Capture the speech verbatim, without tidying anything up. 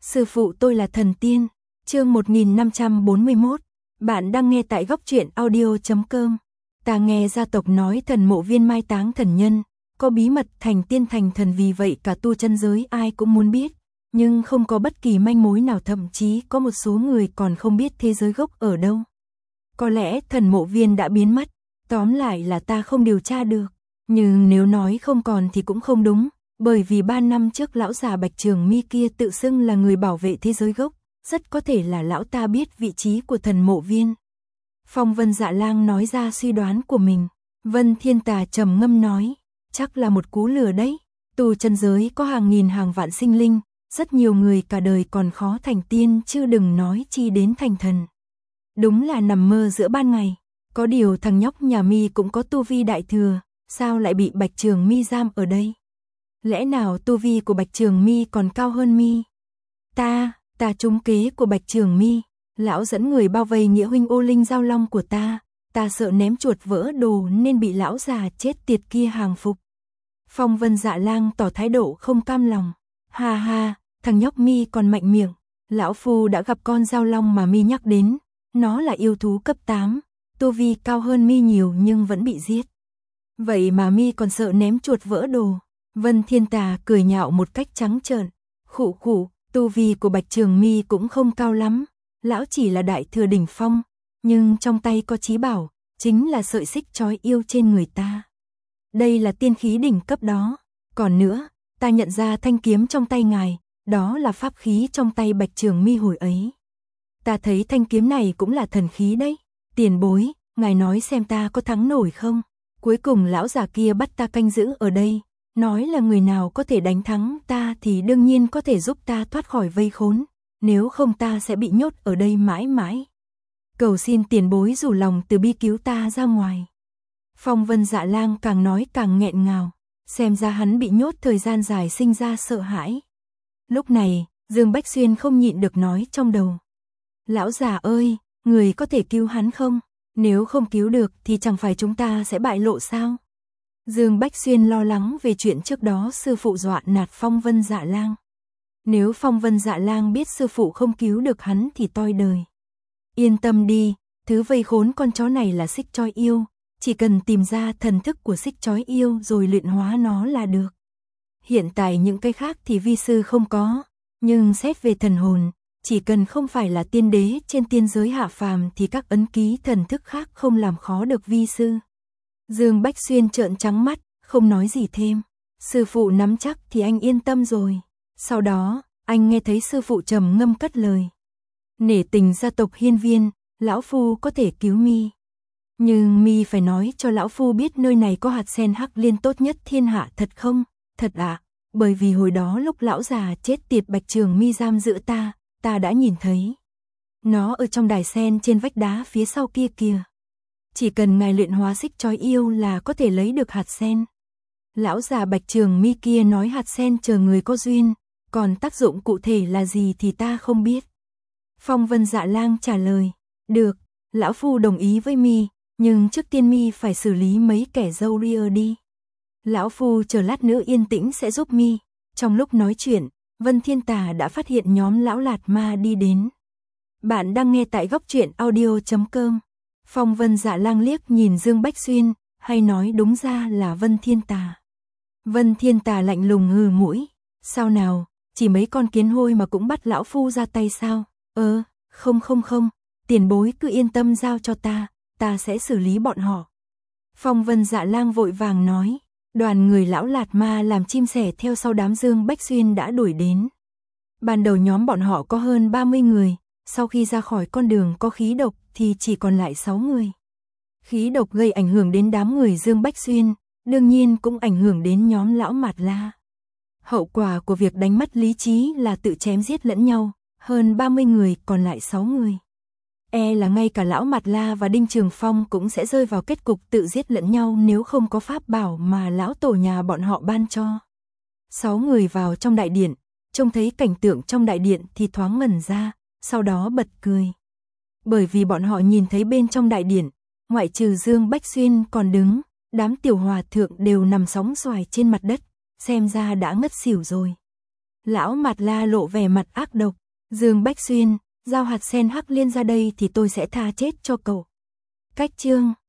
Sư phụ tôi là thần tiên. Chương một nghìn năm trăm bốn mươi mốt. Bạn đang nghe tại góc truyện audio chấm com. Ta nghe gia tộc nói thần mộ viên mai táng thần nhân, có bí mật thành tiên thành thần, vì vậy cả tu chân giới ai cũng muốn biết, nhưng không có bất kỳ manh mối nào, thậm chí có một số người còn không biết thế giới gốc ở đâu. Có lẽ thần mộ viên đã biến mất, tóm lại là ta không điều tra được, nhưng nếu nói không còn thì cũng không đúng, bởi vì ba năm trước lão già Bạch Trường Mi kia tự xưng là người bảo vệ thế giới gốc, rất có thể là lão ta biết vị trí của thần mộ viên. Phong Vân Dạ Lang nói ra suy đoán của mình. Vân Thiên Tà trầm ngâm nói, chắc là một cú lừa đấy. Tu chân giới có hàng nghìn hàng vạn sinh linh, rất nhiều người cả đời còn khó thành tiên, chứ đừng nói chi đến thành thần. Đúng là nằm mơ giữa ban ngày. Có điều thằng nhóc nhà Mi cũng có tu vi đại thừa, sao lại bị Bạch Trường Mi giam ở đây? Lẽ nào tu vi của Bạch Trường Mi còn cao hơn Mi? Ta, ta trúng kế của Bạch Trường Mi. Lão dẫn người bao vây nghĩa huynh ô linh giao long của ta, ta sợ ném chuột vỡ đồ nên bị lão già chết tiệt kia hàng phục. Phong Vân Dạ Lang tỏ thái độ không cam lòng. Ha ha, thằng nhóc Mi còn mạnh miệng. Lão phu đã gặp con giao long mà Mi nhắc đến, nó là yêu thú cấp tám, tu vi cao hơn Mi nhiều nhưng vẫn bị giết. Vậy mà Mi còn sợ ném chuột vỡ đồ. Vân Thiên Tà cười nhạo một cách trắng trợn. Khụ khụ, tu vi của Bạch Trường Mi cũng không cao lắm. Lão chỉ là đại thừa đỉnh phong, nhưng trong tay có chí bảo, chính là sợi xích trói yêu trên người ta. Đây là tiên khí đỉnh cấp đó. Còn nữa, ta nhận ra thanh kiếm trong tay ngài, đó là pháp khí trong tay Bạch Trường Mi hồi ấy. Ta thấy thanh kiếm này cũng là thần khí đấy. Tiền bối, ngài nói xem ta có thắng nổi không? Cuối cùng lão già kia bắt ta canh giữ ở đây, nói là người nào có thể đánh thắng ta thì đương nhiên có thể giúp ta thoát khỏi vây khốn. Nếu không ta sẽ bị nhốt ở đây mãi mãi. Cầu xin tiền bối rủ lòng từ bi cứu ta ra ngoài. Phong Vân Dạ Lang càng nói càng nghẹn ngào, xem ra hắn bị nhốt thời gian dài sinh ra sợ hãi. Lúc này, Dương Bách Xuyên không nhịn được nói trong đầu. Lão già ơi, người có thể cứu hắn không? Nếu không cứu được thì chẳng phải chúng ta sẽ bại lộ sao? Dương Bách Xuyên lo lắng về chuyện trước đó sư phụ dọa nạt Phong Vân Dạ Lang. Nếu Phong Vân Dạ Lang biết sư phụ không cứu được hắn thì toi đời. Yên tâm đi, thứ vây khốn con chó này là xích trói yêu, chỉ cần tìm ra thần thức của xích trói yêu rồi luyện hóa nó là được. Hiện tại những cái khác thì vi sư không có, nhưng xét về thần hồn, chỉ cần không phải là tiên đế trên tiên giới hạ phàm thì các ấn ký thần thức khác không làm khó được vi sư. Dương Bách Xuyên trợn trắng mắt, không nói gì thêm. Sư phụ nắm chắc thì anh yên tâm rồi. Sau đó, anh nghe thấy sư phụ trầm ngâm cất lời. Nể tình gia tộc Hiên Viên, lão phu có thể cứu Mi. Nhưng Mi phải nói cho lão phu biết nơi này có hạt sen hắc liên tốt nhất thiên hạ thật không? Thật ạ, à, bởi vì hồi đó lúc lão già chết tiệt Bạch Trường Mi giam giữ ta, ta đã nhìn thấy. Nó ở trong đài sen trên vách đá phía sau kia kìa. Chỉ cần ngài luyện hóa xích trói yêu là có thể lấy được hạt sen. Lão già Bạch Trường Mi kia nói hạt sen chờ người có duyên, còn tác dụng cụ thể là gì thì ta không biết. Phong Vân Dạ Lang trả lời, được, lão phu đồng ý với Mi, nhưng trước tiên Mi phải xử lý mấy kẻ dâu ria đi. Lão phu chờ lát nữa yên tĩnh sẽ giúp Mi. Trong lúc nói chuyện, Vân Thiên Tà đã phát hiện nhóm lão Lạt Ma đi đến. Bạn đang nghe tại góc truyện audio chấm com. Phong Vân Dạ Lang liếc nhìn Dương Bách Xuyên, hay nói đúng ra là Vân Thiên Tà. Vân Thiên Tà lạnh lùng hừ mũi, sao nào, chỉ mấy con kiến hôi mà cũng bắt lão phu ra tay sao? Ơ, không không không, tiền bối cứ yên tâm giao cho ta, ta sẽ xử lý bọn họ. Phong Vân Dạ Lang vội vàng nói. Đoàn người lão Lạt Ma làm chim sẻ theo sau đám Dương Bách Xuyên đã đuổi đến. Ban đầu nhóm bọn họ có hơn ba mươi người, sau khi ra khỏi con đường có khí độc thì chỉ còn lại sáu người. Khí độc gây ảnh hưởng đến đám người Dương Bách Xuyên, đương nhiên cũng ảnh hưởng đến nhóm lão Mạt La. Hậu quả của việc đánh mất lý trí là tự chém giết lẫn nhau, hơn ba mươi người còn lại sáu người. E là ngay cả lão Mạt La và Đinh Trường Phong cũng sẽ rơi vào kết cục tự giết lẫn nhau nếu không có pháp bảo mà lão tổ nhà bọn họ ban cho. Sáu người vào trong đại điện, trông thấy cảnh tượng trong đại điện thì thoáng ngẩn ra, sau đó bật cười. Bởi vì bọn họ nhìn thấy bên trong đại điện, ngoại trừ Dương Bách Xuyên còn đứng, đám tiểu hòa thượng đều nằm sóng xoài trên mặt đất, xem ra đã ngất xỉu rồi. Lão Mạt La lộ vẻ mặt ác độc. Dương Bách Xuyên, giao hạt sen hắc liên ra đây thì tôi sẽ tha chết cho cậu. Cách chương